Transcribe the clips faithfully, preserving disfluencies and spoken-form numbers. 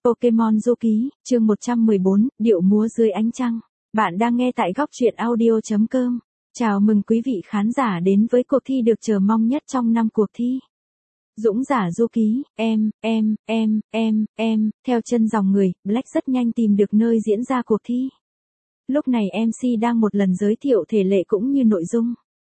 Pokemon Du Ký, chương một trăm mười bốn, điệu múa dưới ánh trăng. Bạn đang nghe tại góc truyện audio chấm com. Chào mừng quý vị khán giả đến với cuộc thi được chờ mong nhất trong năm cuộc thi. Dũng giả Du Ký, em, em, em, em, em, theo chân dòng người, Black rất nhanh tìm được nơi diễn ra cuộc thi. Lúc này em xê đang một lần giới thiệu thể lệ cũng như nội dung.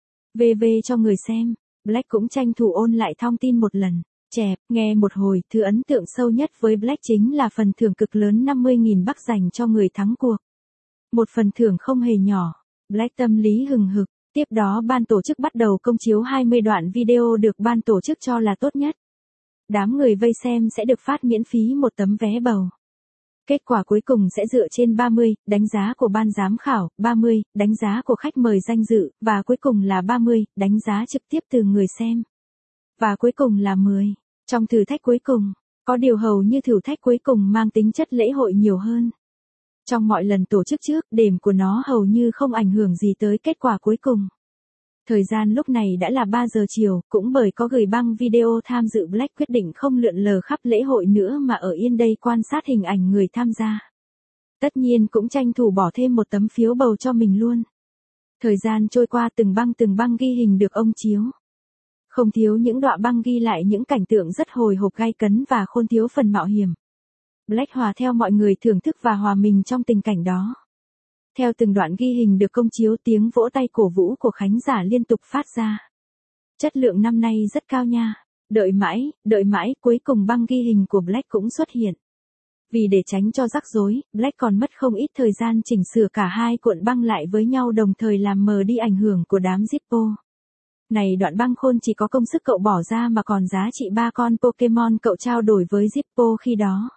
vê vê cho người xem, Black cũng tranh thủ ôn lại thông tin một lần. Chẹp, nghe một hồi, thứ ấn tượng sâu nhất với Black chính là phần thưởng cực lớn năm mươi nghìn bucks dành cho người thắng cuộc. Một phần thưởng không hề nhỏ, Black tâm lý hừng hực, tiếp đó ban tổ chức bắt đầu công chiếu hai mươi đoạn video được ban tổ chức cho là tốt nhất. Đám người vây xem sẽ được phát miễn phí một tấm vé bầu. Kết quả cuối cùng sẽ dựa trên ba mươi, đánh giá của ban giám khảo, ba mươi, đánh giá của khách mời danh dự, và cuối cùng là ba mươi, đánh giá trực tiếp từ người xem. Và cuối cùng là mười. Trong thử thách cuối cùng, có điều hầu như thử thách cuối cùng mang tính chất lễ hội nhiều hơn. Trong mọi lần tổ chức trước, điểm của nó hầu như không ảnh hưởng gì tới kết quả cuối cùng. Thời gian lúc này đã là ba giờ chiều, cũng bởi có gửi băng video tham dự Black quyết định không lượn lờ khắp lễ hội nữa mà ở yên đây quan sát hình ảnh người tham gia. Tất nhiên cũng tranh thủ bỏ thêm một tấm phiếu bầu cho mình luôn. Thời gian trôi qua từng băng từng băng ghi hình được ông chiếu. Không thiếu những đoạn băng ghi lại những cảnh tượng rất hồi hộp gay cấn và khôn thiếu phần mạo hiểm. Black hòa theo mọi người thưởng thức và hòa mình trong tình cảnh đó. Theo từng đoạn ghi hình được công chiếu, tiếng vỗ tay cổ vũ của khán giả liên tục phát ra. Chất lượng năm nay rất cao nha. Đợi mãi, đợi mãi, cuối cùng băng ghi hình của Black cũng xuất hiện. Vì để tránh cho rắc rối, Black còn mất không ít thời gian chỉnh sửa cả hai cuộn băng lại với nhau đồng thời làm mờ đi ảnh hưởng của đám Zippo. Này đoạn băng khôn chỉ có công sức cậu bỏ ra mà còn giá trị ba con Pokemon cậu trao đổi với Zippo khi đó.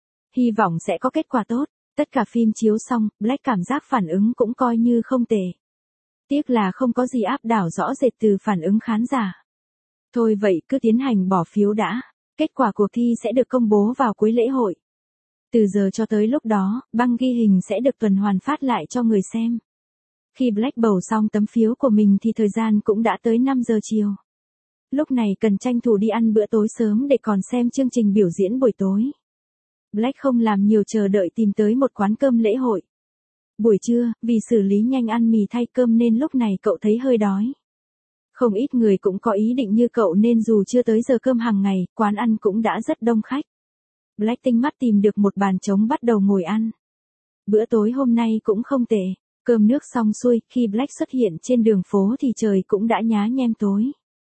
Hy vọng sẽ có kết quả tốt. Tất cả phim chiếu xong, Black cảm giác phản ứng cũng coi như không tệ. Tiếc là không có gì áp đảo rõ rệt từ phản ứng khán giả. Thôi vậy cứ tiến hành bỏ phiếu đã. Kết quả cuộc thi sẽ được công bố vào cuối lễ hội. Từ giờ cho tới lúc đó, băng ghi hình sẽ được tuần hoàn phát lại cho người xem. Khi Black bầu xong tấm phiếu của mình thì thời gian cũng đã tới năm giờ chiều. Lúc này cần tranh thủ đi ăn bữa tối sớm để còn xem chương trình biểu diễn buổi tối. Black không làm nhiều chờ đợi tìm tới một quán cơm lễ hội. Buổi trưa, vì xử lý nhanh ăn mì thay cơm nên lúc này cậu thấy hơi đói. Không ít người cũng có ý định như cậu nên dù chưa tới giờ cơm hàng ngày, quán ăn cũng đã rất đông khách. Black tinh mắt tìm được một bàn trống bắt đầu ngồi ăn. Bữa tối hôm nay cũng không tệ. Cơm nước xong xuôi, khi Black xuất hiện trên đường phố thì trời cũng đã nhá nhem tối.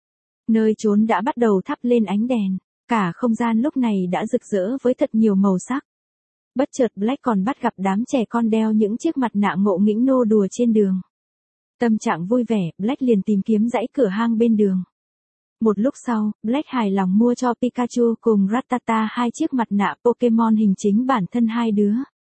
Nơi trốn đã bắt đầu thắp lên ánh đèn. Cả không gian lúc này đã rực rỡ với thật nhiều màu sắc. Bất chợt Black còn bắt gặp đám trẻ con đeo những chiếc mặt nạ ngộ nghĩnh nô đùa trên đường. Tâm trạng vui vẻ, Black liền tìm kiếm dãy cửa hang bên đường. Một lúc sau, Black hài lòng mua cho Pikachu cùng Rattata hai chiếc mặt nạ Pokemon hình chính bản thân hai đứa.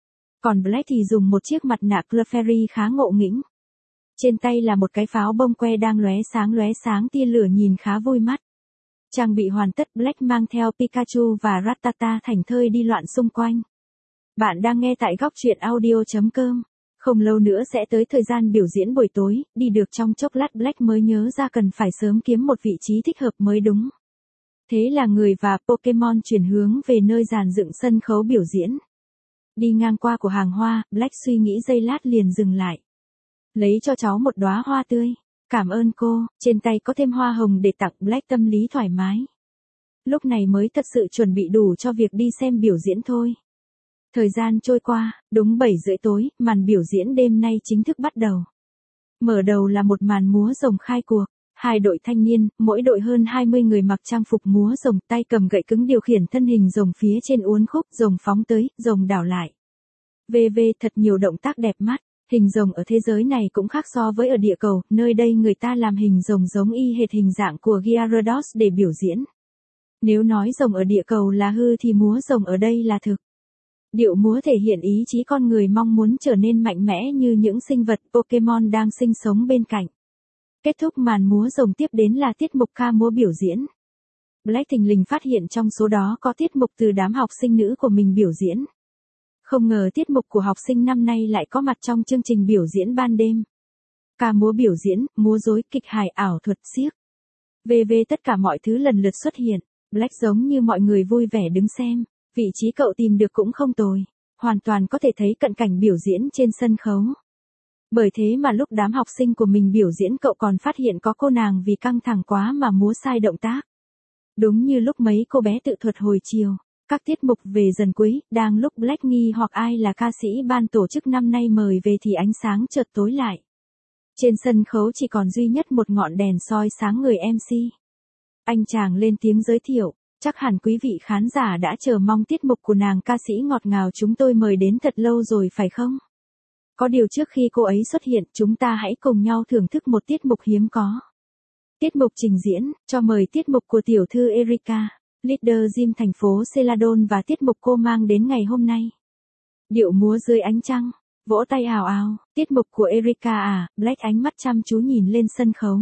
Còn Black thì dùng một chiếc mặt nạ Clefairy khá ngộ nghĩnh. Trên tay là một cái pháo bông que đang lóe sáng lóe sáng tia lửa nhìn khá vui mắt. Trang bị hoàn tất, Black mang theo Pikachu và Rattata thảnh thơi đi loạn xung quanh. Bạn đang nghe tại góc truyện audio chấm com. Không lâu nữa sẽ tới thời gian biểu diễn buổi tối, đi được trong chốc lát Black mới nhớ ra cần phải sớm kiếm một vị trí thích hợp mới đúng. Thế là người và Pokemon chuyển hướng về nơi dàn dựng sân khấu biểu diễn. Đi ngang qua của hàng hoa, Black suy nghĩ giây lát liền dừng lại. Lấy cho cháu một đóa hoa tươi. Cảm ơn cô, trên tay có thêm hoa hồng để tặng. Black tâm lý thoải mái. Lúc này mới thật sự chuẩn bị đủ cho việc đi xem biểu diễn thôi. Thời gian trôi qua, đúng bảy rưỡi tối, màn biểu diễn đêm nay chính thức bắt đầu. Mở đầu là một màn múa rồng khai cuộc. Hai đội thanh niên, mỗi đội hơn hai mươi người mặc trang phục múa rồng, tay cầm gậy cứng điều khiển thân hình rồng phía trên uốn khúc, rồng phóng tới, rồng đảo lại. vê vê thật nhiều động tác đẹp mắt. Hình rồng ở thế giới này cũng khác so với ở địa cầu, nơi đây người ta làm hình rồng giống y hệt hình dạng của Gyarados để biểu diễn. Nếu nói rồng ở địa cầu là hư thì múa rồng ở đây là thực. Điệu múa thể hiện ý chí con người mong muốn trở nên mạnh mẽ như những sinh vật Pokemon đang sinh sống bên cạnh. Kết thúc màn múa rồng tiếp đến là tiết mục ca múa biểu diễn. Black thình lình phát hiện trong số đó có tiết mục từ đám học sinh nữ của mình biểu diễn. Không ngờ tiết mục của học sinh năm nay lại có mặt trong chương trình biểu diễn ban đêm. Ca múa biểu diễn, múa rối, kịch hài, ảo thuật, xiếc. vê vê tất cả mọi thứ lần lượt xuất hiện. Black giống như mọi người vui vẻ đứng xem. Vị trí cậu tìm được cũng không tồi, hoàn toàn có thể thấy cận cảnh biểu diễn trên sân khấu. Bởi thế mà lúc đám học sinh của mình biểu diễn cậu còn phát hiện có cô nàng vì căng thẳng quá mà múa sai động tác. Đúng như lúc mấy cô bé tự thuật hồi chiều, các tiết mục về dần cuối, đang lúc Black nghi hoặc ai là ca sĩ ban tổ chức năm nay mời về thì ánh sáng chợt tối lại. Trên sân khấu chỉ còn duy nhất một ngọn đèn soi sáng người em xê. Anh chàng lên tiếng giới thiệu, chắc hẳn quý vị khán giả đã chờ mong tiết mục của nàng ca sĩ ngọt ngào chúng tôi mời đến thật lâu rồi phải không? Có điều trước khi cô ấy xuất hiện, chúng ta hãy cùng nhau thưởng thức một tiết mục hiếm có. Tiết mục trình diễn, cho mời tiết mục của tiểu thư Erika, leader gym thành phố Celadon và tiết mục cô mang đến ngày hôm nay. Điệu múa dưới ánh trăng, vỗ tay ào ào, tiết mục của Erika à, Black ánh mắt chăm chú nhìn lên sân khấu.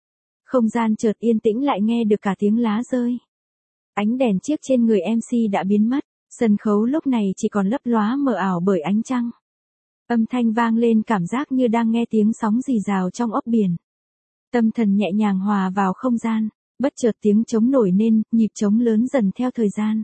Không gian chợt yên tĩnh lại nghe được cả tiếng lá rơi. Ánh đèn chiếc trên người em xê đã biến mất, sân khấu lúc này chỉ còn lấp lóa mờ ảo bởi ánh trăng. Âm thanh vang lên cảm giác như đang nghe tiếng sóng rì rào trong ốc biển. Tâm thần nhẹ nhàng hòa vào không gian, bất chợt tiếng trống nổi lên, nhịp trống lớn dần theo thời gian.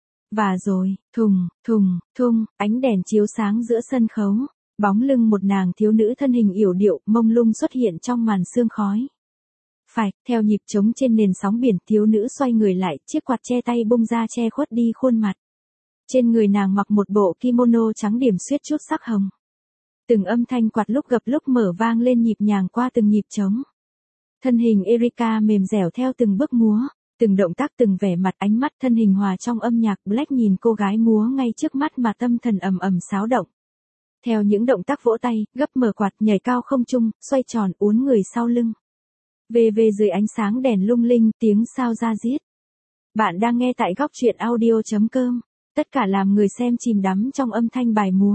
Và rồi, thùng, thùng, thùng, ánh đèn chiếu sáng giữa sân khấu, bóng lưng một nàng thiếu nữ thân hình yểu điệu, mông lung xuất hiện trong màn sương khói. Phải, theo nhịp trống trên nền sóng biển, thiếu nữ xoay người lại, chiếc quạt che tay bung ra che khuất đi khuôn mặt. Trên người nàng mặc một bộ kimono trắng điểm xuyết chút sắc hồng. Từng âm thanh quạt lúc gập lúc mở vang lên nhịp nhàng qua từng nhịp trống. Thân hình Erika mềm dẻo theo từng bước múa, từng động tác từng vẻ mặt ánh mắt thân hình hòa trong âm nhạc. Black nhìn cô gái múa ngay trước mắt mà tâm thần ầm ầm xáo động. Theo những động tác vỗ tay, gấp mở quạt, nhảy cao không trung, xoay tròn, uốn người sau lưng. Về về dưới ánh sáng đèn lung linh, tiếng sao ra diết. Bạn đang nghe tại góc truyện audio chấm com. Tất cả làm người xem chìm đắm trong âm thanh bài múa.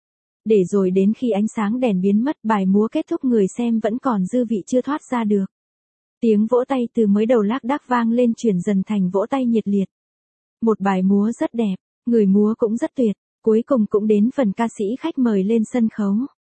Để rồi đến khi ánh sáng đèn biến mất, bài múa kết thúc, người xem vẫn còn dư vị chưa thoát ra được. Tiếng vỗ tay từ mới đầu lác đác vang lên chuyển dần thành vỗ tay nhiệt liệt. Một bài múa rất đẹp, người múa cũng rất tuyệt, cuối cùng cũng đến phần ca sĩ khách mời lên sân khấu.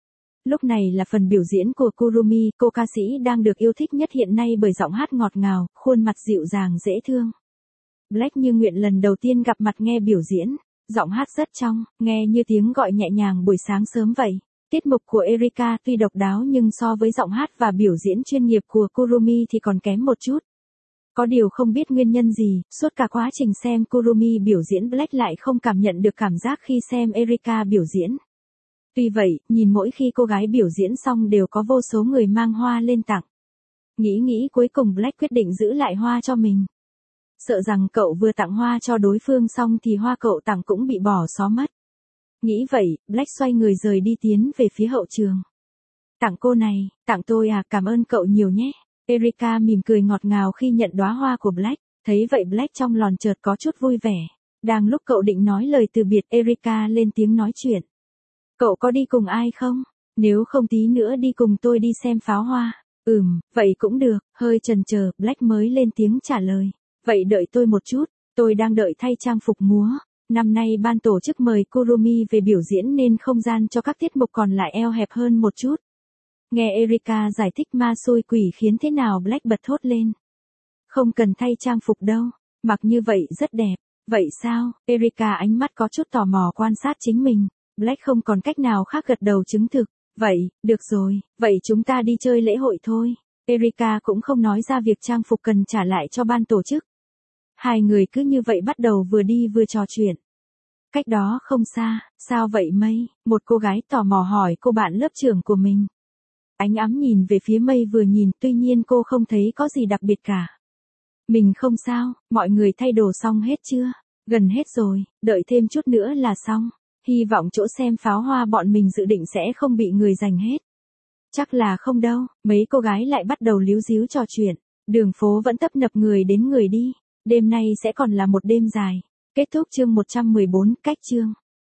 Lúc này là phần biểu diễn của Kurumi, cô ca sĩ đang được yêu thích nhất hiện nay bởi giọng hát ngọt ngào, khuôn mặt dịu dàng dễ thương. Black như nguyện lần đầu tiên gặp mặt nghe biểu diễn, giọng hát rất trong, nghe như tiếng gọi nhẹ nhàng buổi sáng sớm vậy. Tiết mục của Erika tuy độc đáo nhưng so với giọng hát và biểu diễn chuyên nghiệp của Kurumi thì còn kém một chút. Có điều không biết nguyên nhân gì, suốt cả quá trình xem Kurumi biểu diễn, Black lại không cảm nhận được cảm giác khi xem Erika biểu diễn. Tuy vậy, nhìn mỗi khi cô gái biểu diễn xong đều có vô số người mang hoa lên tặng. Nghĩ nghĩ cuối cùng Black quyết định giữ lại hoa cho mình. Sợ rằng cậu vừa tặng hoa cho đối phương xong thì hoa cậu tặng cũng bị bỏ xó mất. Nghĩ vậy, Black xoay người rời đi tiến về phía hậu trường. Tặng cô này, tặng tôi à, cảm ơn cậu nhiều nhé. Erika mỉm cười ngọt ngào khi nhận đóa hoa của Black, thấy vậy Black trong lòng chợt có chút vui vẻ. Đang lúc cậu định nói lời từ biệt, Erika lên tiếng nói chuyện. Cậu có đi cùng ai không? Nếu không tí nữa đi cùng tôi đi xem pháo hoa. Ừm, vậy cũng được, hơi chần chờ, Black mới lên tiếng trả lời. Vậy đợi tôi một chút, tôi đang đợi thay trang phục múa. Năm nay ban tổ chức mời Kurumi về biểu diễn nên không gian cho các tiết mục còn lại eo hẹp hơn một chút. Nghe Erika giải thích ma xui quỷ khiến thế nào, Black bật thốt lên. Không cần thay trang phục đâu, mặc như vậy rất đẹp. Vậy sao? Erika ánh mắt có chút tò mò quan sát chính mình. Black không còn cách nào khác gật đầu chứng thực. Vậy, được rồi, vậy chúng ta đi chơi lễ hội thôi. Erika cũng không nói ra việc trang phục cần trả lại cho ban tổ chức. Hai người cứ như vậy bắt đầu vừa đi vừa trò chuyện. Cách đó không xa, sao vậy Mây? Một cô gái tò mò hỏi cô bạn lớp trưởng của mình. Ánh ắm nhìn về phía Mây vừa nhìn, tuy nhiên cô không thấy có gì đặc biệt cả. Mình không sao, mọi người thay đồ xong hết chưa? Gần hết rồi, đợi thêm chút nữa là xong. Hy vọng chỗ xem pháo hoa bọn mình dự định sẽ không bị người giành hết. Chắc là không đâu, mấy cô gái lại bắt đầu líu díu trò chuyện. Đường phố vẫn tấp nập người đến người đi. Đêm nay sẽ còn là một đêm dài. Kết thúc chương một trăm mười bốn, cách chương.